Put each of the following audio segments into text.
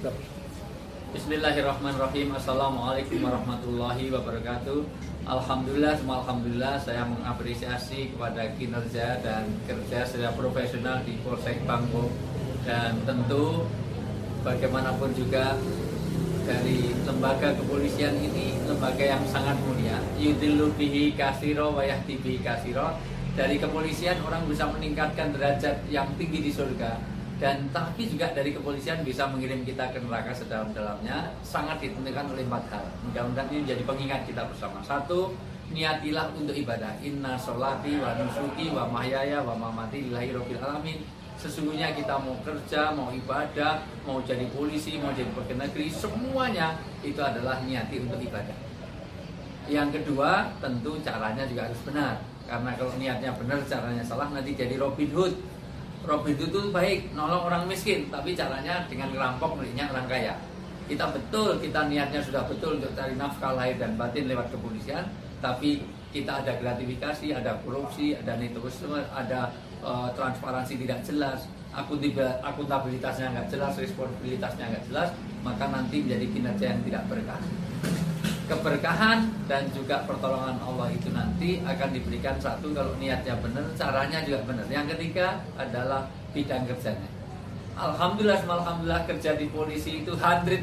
Bismillahirrahmanirrahim. Assalamualaikum warahmatullahi wabarakatuh. Alhamdulillah, saya mengapresiasi kepada kinerja dan kerja secara profesional di Polsek Bangko, dan tentu bagaimanapun juga dari lembaga kepolisian ini lembaga yang sangat mulia. Yudillu bihi katsira wa yahdi bihi katsira. Dari kepolisian orang bisa meningkatkan derajat yang tinggi di surga, dan tapi juga dari kepolisian bisa mengirim kita ke neraka sedalam-dalamnya. Sangat ditentukan oleh 4 hal. Mudah-mudahan ini menjadi pengingat kita bersama. 1. Niatilah untuk ibadah. Inna sholati wa nusuki wa mahyaya wa mamati lillahi rabbil alamin. Sesungguhnya kita mau kerja, mau ibadah, mau jadi polisi, mau jadi pegawai negeri, semuanya itu adalah niati untuk ibadah. Yang kedua, tentu caranya juga harus benar. Karena kalau niatnya benar, caranya salah, nanti jadi Robin Hood. Robin Hood itu baik, nolong orang miskin, tapi caranya dengan ngerampok miliknya orang kaya. Kita niatnya sudah betul untuk cari nafkah lahir dan batin lewat kepolisian, tapi kita ada gratifikasi, ada korupsi, ada nepotisme, ada transparansi tidak jelas, akuntabilitasnya nggak jelas, responsibilitasnya nggak jelas, maka nanti menjadi kinerja yang tidak berkah. Keberkahan dan juga pertolongan Allah itu nanti akan diberikan kalau niatnya benar, caranya juga benar. Yang ketiga adalah bidang kerjanya. Alhamdulillah kerja di polisi itu 100%,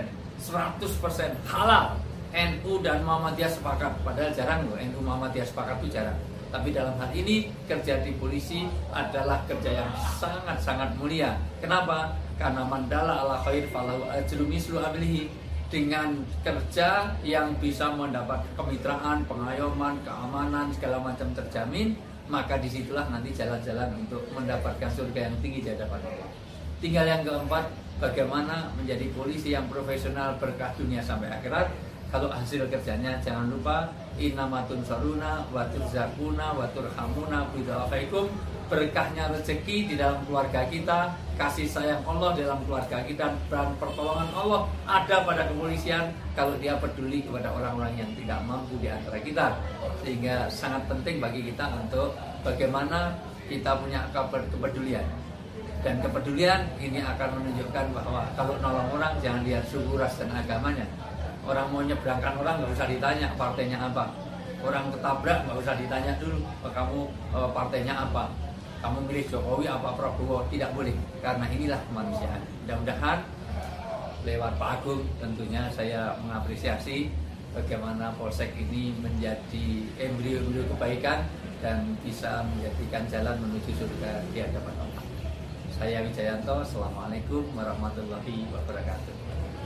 100% halal. NU dan Muhammadiyah sepakat, padahal jarang loh NU Muhammadiyah sepakat itu jarang. Tapi dalam hal ini kerja di polisi adalah kerja yang sangat-sangat mulia. Kenapa? Karena mandala ala khair falahu ajru mislu amilihi. Dengan kerja yang bisa mendapat kemitraan, pengayoman, keamanan, segala macam terjamin, maka disitulah nanti jalan-jalan untuk mendapatkan surga yang tinggi di hadapan Allah. Tinggal yang keempat, bagaimana menjadi polisi yang profesional, berkah dunia sampai akhirat. Kalau hasil kerjanya jangan lupa innamatun saruna wa turzakuna wa turhamuna bidawafaikum. Berkahnya rezeki di dalam keluarga kita, kasih sayang Allah dalam keluarga kita, dan pertolongan Allah ada pada kepolisian kalau dia peduli kepada orang-orang yang tidak mampu di antara kita. Sehingga sangat penting bagi kita untuk bagaimana kita punya kepedulian. Dan kepedulian ini akan menunjukkan bahwa kalau nolong orang jangan lihat suku, ras, dan agamanya. Orang mau nyebrangkan orang nggak usah ditanya partainya apa. Orang ketabrak nggak usah ditanya dulu kamu partainya apa. Kamu milih Jokowi apa Prabowo, tidak boleh, karena inilah kemanusiaan. Mudah-mudahan lewat Pak Agung tentunya saya mengapresiasi bagaimana Polsek ini menjadi embrio-embrio kebaikan dan bisa menjadikan jalan menuju surga di hadapan Allah. Saya Wijayanto, Assalamualaikum warahmatullahi wabarakatuh.